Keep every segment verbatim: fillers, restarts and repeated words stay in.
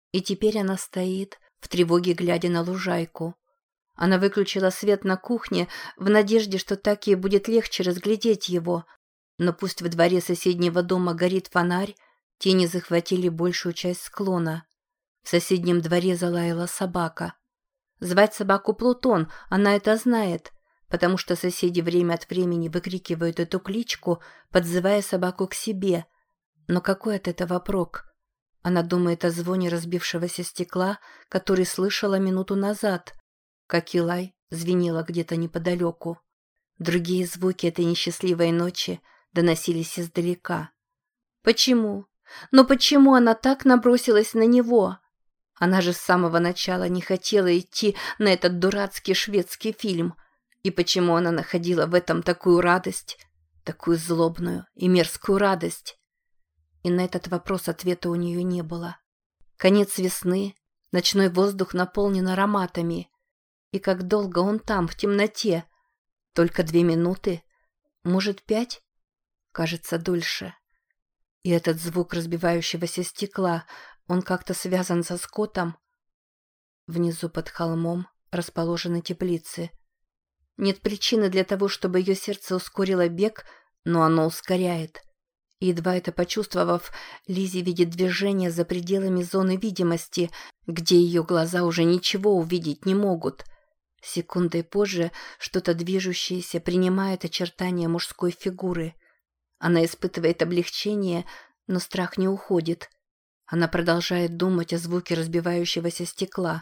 И теперь она стоит, в тревоге глядя на лужайку. Она выключила свет на кухне в надежде, что так ей будет легче разглядеть его. Но пусть в дворе соседнего дома горит фонарь, тени захватили большую часть склона. В соседнем дворе залаяла собака. Звать собаку Плутон, она это знает, потому что соседи время от времени выкрикивают эту кличку, подзывая собаку к себе. Но какой от этого прок? Она думает о звоне разбившегося стекла, который слышала минуту назад, как и лай звенело где-то неподалеку. Другие звуки этой несчастливой ночи доносились издалека. Почему? Но почему она так набросилась на него? Она же с самого начала не хотела идти на этот дурацкий шведский фильм. И почему она находила в этом такую радость, такую злобную и мерзкую радость? И на этот вопрос ответа у нее не было. Конец весны, ночной воздух наполнен ароматами. И как долго он там, в темноте? Только две минуты? Может, пять? Кажется, дольше. И этот звук разбивающегося стекла, он как-то связан со Скоттом. Внизу под холмом расположены теплицы. Нет причины для того, чтобы ее сердце ускорило бег, но оно ускоряет. И едва это почувствовав, Лиззи видит движение за пределами зоны видимости, где ее глаза уже ничего увидеть не могут. Секундой позже что-то движущееся принимает очертания мужской фигуры. Она испытывает облегчение, но страх не уходит. Она продолжает думать о звуке разбивающегося стекла.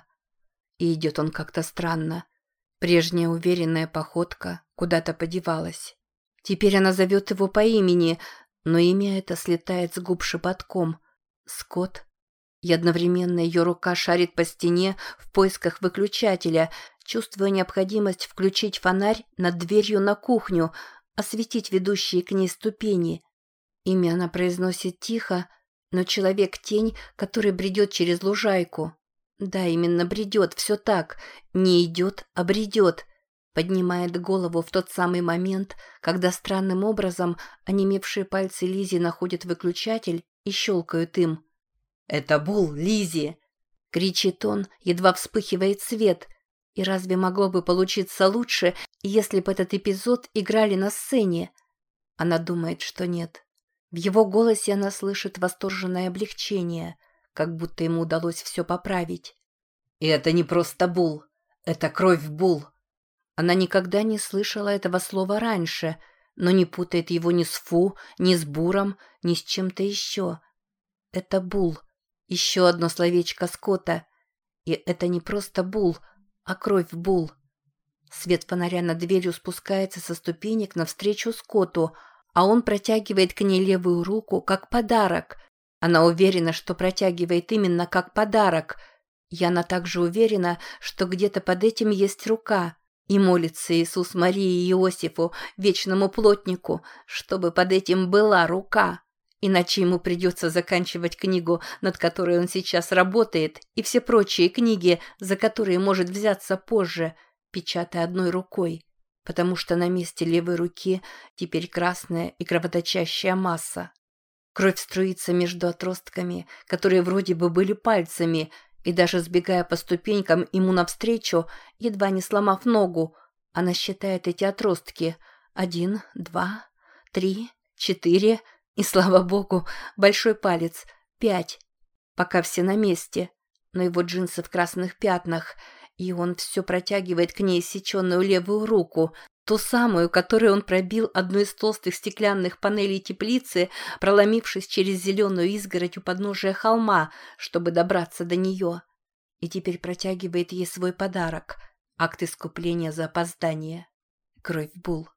И идет он как-то странно. Прежняя уверенная походка куда-то подевалась. Теперь она зовет его по имени, но имя это слетает с губ шепотком. Скотт. И одновременно ее рука шарит по стене в поисках выключателя, чувствуя необходимость включить фонарь над дверью на кухню, осветить ведущие к ней ступени. Имя она произносит тихо, но человек-тень, который бредет через лужайку. Да, именно бредет, все так. Не идет, а бредет. Поднимает голову в тот самый момент, когда странным образом онемевшие пальцы Лиззи находят выключатель и щелкают им. «Это Бул, Лиззи!» — кричит он, едва вспыхивает свет. И разве могло бы получиться лучше, если бы этот эпизод играли на сцене? Она думает, что нет. В его голосе она слышит восторженное облегчение, как будто ему удалось все поправить. И это не просто Бул, это кровь Бул. Она никогда не слышала этого слова раньше, но не путает его ни с Фу, ни с Буром, ни с чем-то еще. Это Бул. Еще одно словечко Скотта. И это не просто Бул, а кровь Бул. Свет фонаря над дверью спускается со ступенек навстречу Скотту, а он протягивает к ней левую руку, как подарок. Она уверена, что протягивает именно как подарок. И она также уверена, что где-то под этим есть рука. И молится Иисус Марии и Иосифу, вечному плотнику, чтобы под этим была рука. Иначе ему придется заканчивать книгу, над которой он сейчас работает, и все прочие книги, за которые может взяться позже, печатая одной рукой, потому что на месте левой руки теперь красная и кровоточащая масса. Кровь струится между отростками, которые вроде бы были пальцами, и даже сбегая по ступенькам ему навстречу, едва не сломав ногу, она считает эти отростки. Один, два, три, четыре... И, слава богу, большой палец. Пять. Пока все на месте. Но его джинсы в красных пятнах. И он все протягивает к ней иссеченную левую руку. Ту самую, которой он пробил одну из толстых стеклянных панелей теплицы, проломившись через зеленую изгородь у подножия холма, чтобы добраться до нее. И теперь протягивает ей свой подарок. Акт искупления за опоздание. Кровь Бул.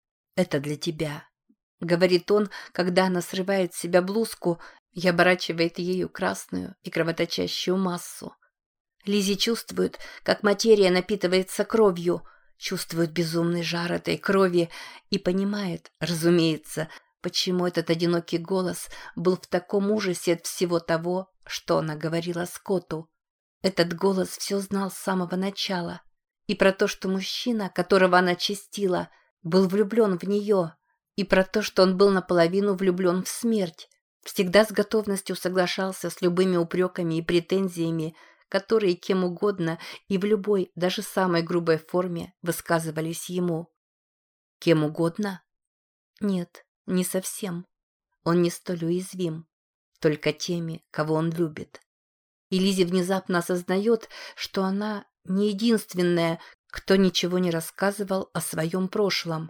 Это для тебя. — говорит он, когда она срывает с себя блузку и оборачивает ею красную и кровоточащую массу. Лиззи чувствует, как материя напитывается кровью, чувствует безумный жар этой крови и понимает, разумеется, почему этот одинокий голос был в таком ужасе от всего того, что она говорила Скотту. Этот голос все знал с самого начала. И про то, что мужчина, которого она честила, был влюблен в нее, и про то, что он был наполовину влюблен в смерть, Всегда с готовностью соглашался с любыми упреками и претензиями, которые кем угодно и в любой, даже самой грубой форме высказывались ему. Кем угодно? Нет, не совсем. Он не столь уязвим, только теми, кого он любит. И Лизе внезапно осознает, что она не единственная, кто ничего не рассказывал о своем прошлом.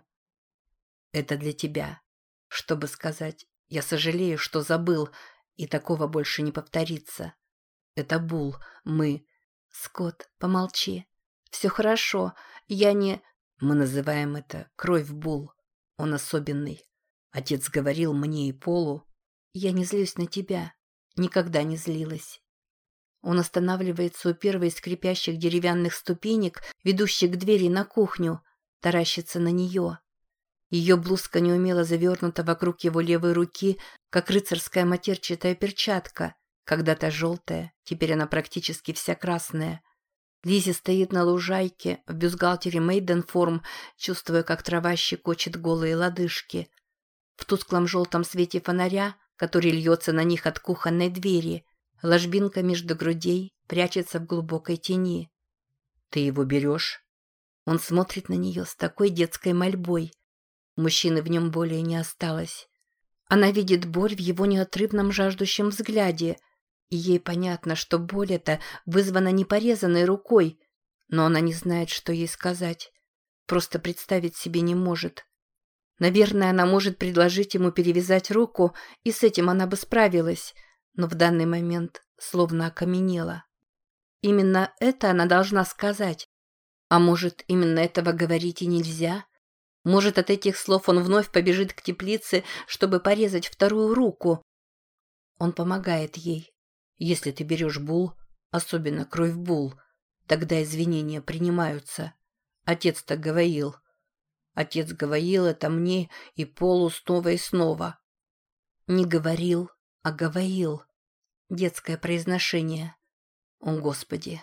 Это для тебя, чтобы сказать: я сожалею, что забыл, и такого больше не повторится. Это Бул, мы... Скотт, помолчи. Все хорошо, я не... Мы называем это кровь Бул. Он особенный. Отец говорил мне и Полу. Я не злюсь на тебя. Никогда не злилась. Он останавливается у первой из скрипящих деревянных ступенек, ведущих к двери на кухню, таращится на нее. Ее блузка неумело завернута вокруг его левой руки, как рыцарская матерчатая перчатка, когда-то желтая, теперь она практически вся красная. Лиззи стоит на лужайке в бюстгальтере Мейденформ, чувствуя, как трава щекочет голые лодыжки. В тусклом желтом свете фонаря, который льется на них от кухонной двери, ложбинка между грудей прячется в глубокой тени. «Ты его берешь?» Он смотрит на нее с такой детской мольбой. Мужчины в нем более не осталось. Она видит боль в его неотрывном жаждущем взгляде, и ей понятно, что боль эта вызвана не порезанной рукой, но она не знает, что ей сказать. Просто представить себе не может. Наверное, она может предложить ему перевязать руку, и с этим она бы справилась, но в данный момент словно окаменела. Именно это она должна сказать. А может, именно этого говорить и нельзя? Может, от этих слов он вновь побежит к теплице, чтобы порезать вторую руку? Он помогает ей. Если ты берешь Бул, особенно кровь Бул, тогда извинения принимаются. Отец так говорил. Отец говорил это мне и Полу снова и снова. Не говорил, а говорил. Детское произношение. О, Господи.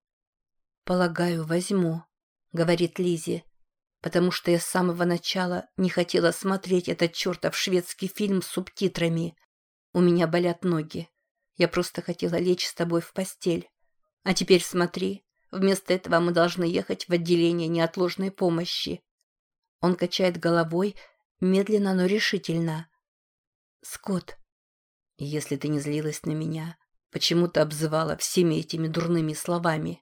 «Полагаю, возьму», — говорит Лиззи, «потому что я с самого начала не хотела смотреть этот чертов шведский фильм с субтитрами. У меня болят ноги. Я просто хотела лечь с тобой в постель. А теперь смотри, вместо этого мы должны ехать в отделение неотложной помощи». Он качает головой, медленно, но решительно. «Скотт, если ты не злилась на меня, почему ты обзывала всеми этими дурными словами?»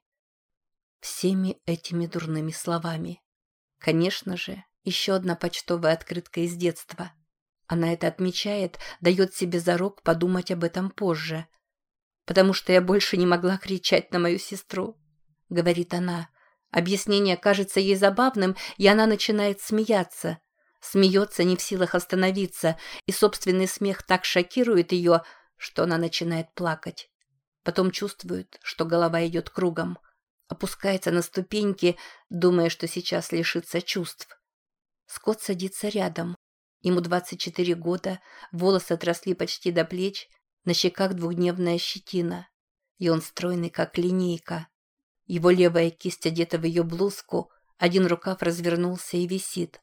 Всеми этими дурными словами. Конечно же, еще одна почтовая открытка из детства. Она это отмечает, дает себе зарок подумать об этом позже. «Потому что я больше не могла кричать на мою сестру», — говорит она. Объяснение кажется ей забавным, и она начинает смеяться. Смеется, не в силах остановиться, и собственный смех так шокирует ее, что она начинает плакать. Потом чувствует, что голова идет кругом. Опускается на ступеньки, думая, что сейчас лишится чувств. Скотт садится рядом. Ему двадцать четыре года, волосы отросли почти до плеч, на щеках двухдневная щетина. И он стройный, как линейка. Его левая кисть одета в ее блузку, один рукав развернулся и висит.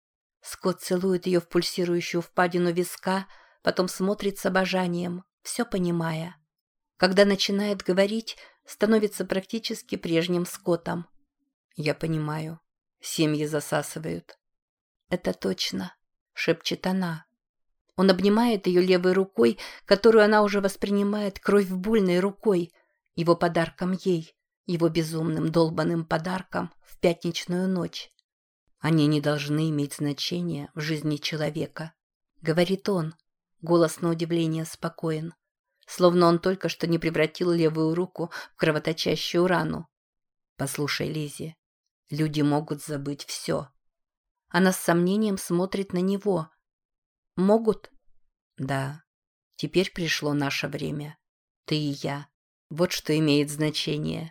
Скотт целует ее в пульсирующую впадину виска, потом смотрит с обожанием, все понимая. Когда начинает говорить, становится практически прежним Скоттом. «Я понимаю. Семьи засасывают». «Это точно», — шепчет она. Он обнимает ее левой рукой, которую она уже воспринимает кровьбольной рукой, его подарком ей, его безумным долбанным подарком в пятничную ночь. «Они не должны иметь значения в жизни человека», — говорит он. Голос на удивление спокоен. Словно он только что не превратил левую руку в кровоточащую рану. «Послушай, Лиззи, люди могут забыть все». Она с сомнением смотрит на него. «Могут?» «Да. Теперь пришло наше время. Ты и я. Вот что имеет значение».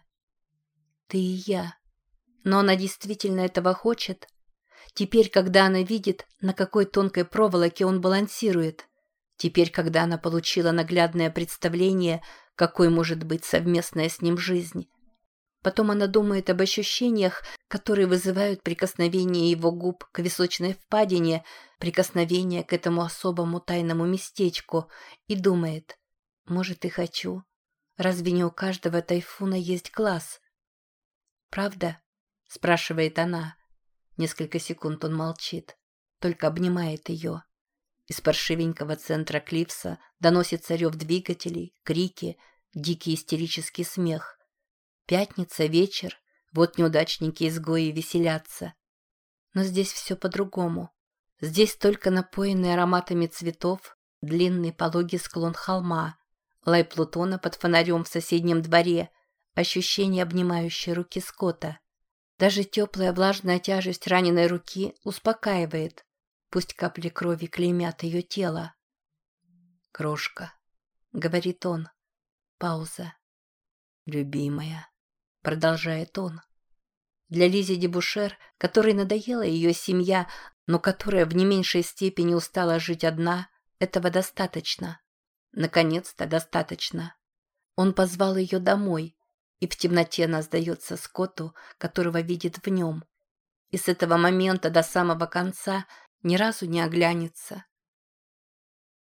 «Ты и я». Но она действительно этого хочет. Теперь, когда она видит, на какой тонкой проволоке он балансирует. Теперь, когда она получила наглядное представление, какой может быть совместная с ним жизнь. Потом она думает об ощущениях, которые вызывают прикосновение его губ к височной впадине, прикосновение к этому особому тайному местечку, и думает: может, и хочу. Разве не у каждого тайфуна есть глаз? «Правда?» – спрашивает она. Несколько секунд он молчит, только обнимает ее. Из паршивенького центра Клифса доносится рев двигателей, крики, дикий истерический смех. Пятница, вечер, вот неудачники-изгои веселятся. Но здесь все по-другому. Здесь только напоенный ароматами цветов длинный пологий склон холма, лай Плутона под фонарем в соседнем дворе, ощущение обнимающей руки Скотта. Даже теплая влажная тяжесть раненой руки успокаивает, пусть капли крови клеймят ее тело. «Крошка», — говорит он. Пауза. «Любимая», — продолжает он. Для Лизи Дебушер, которой надоела ее семья, но которая в не меньшей степени устала жить одна, этого достаточно. Наконец-то достаточно. Он позвал ее домой, и в темноте она сдается Скотту, которого видит в нем. И с этого момента до самого конца ни разу не оглянется,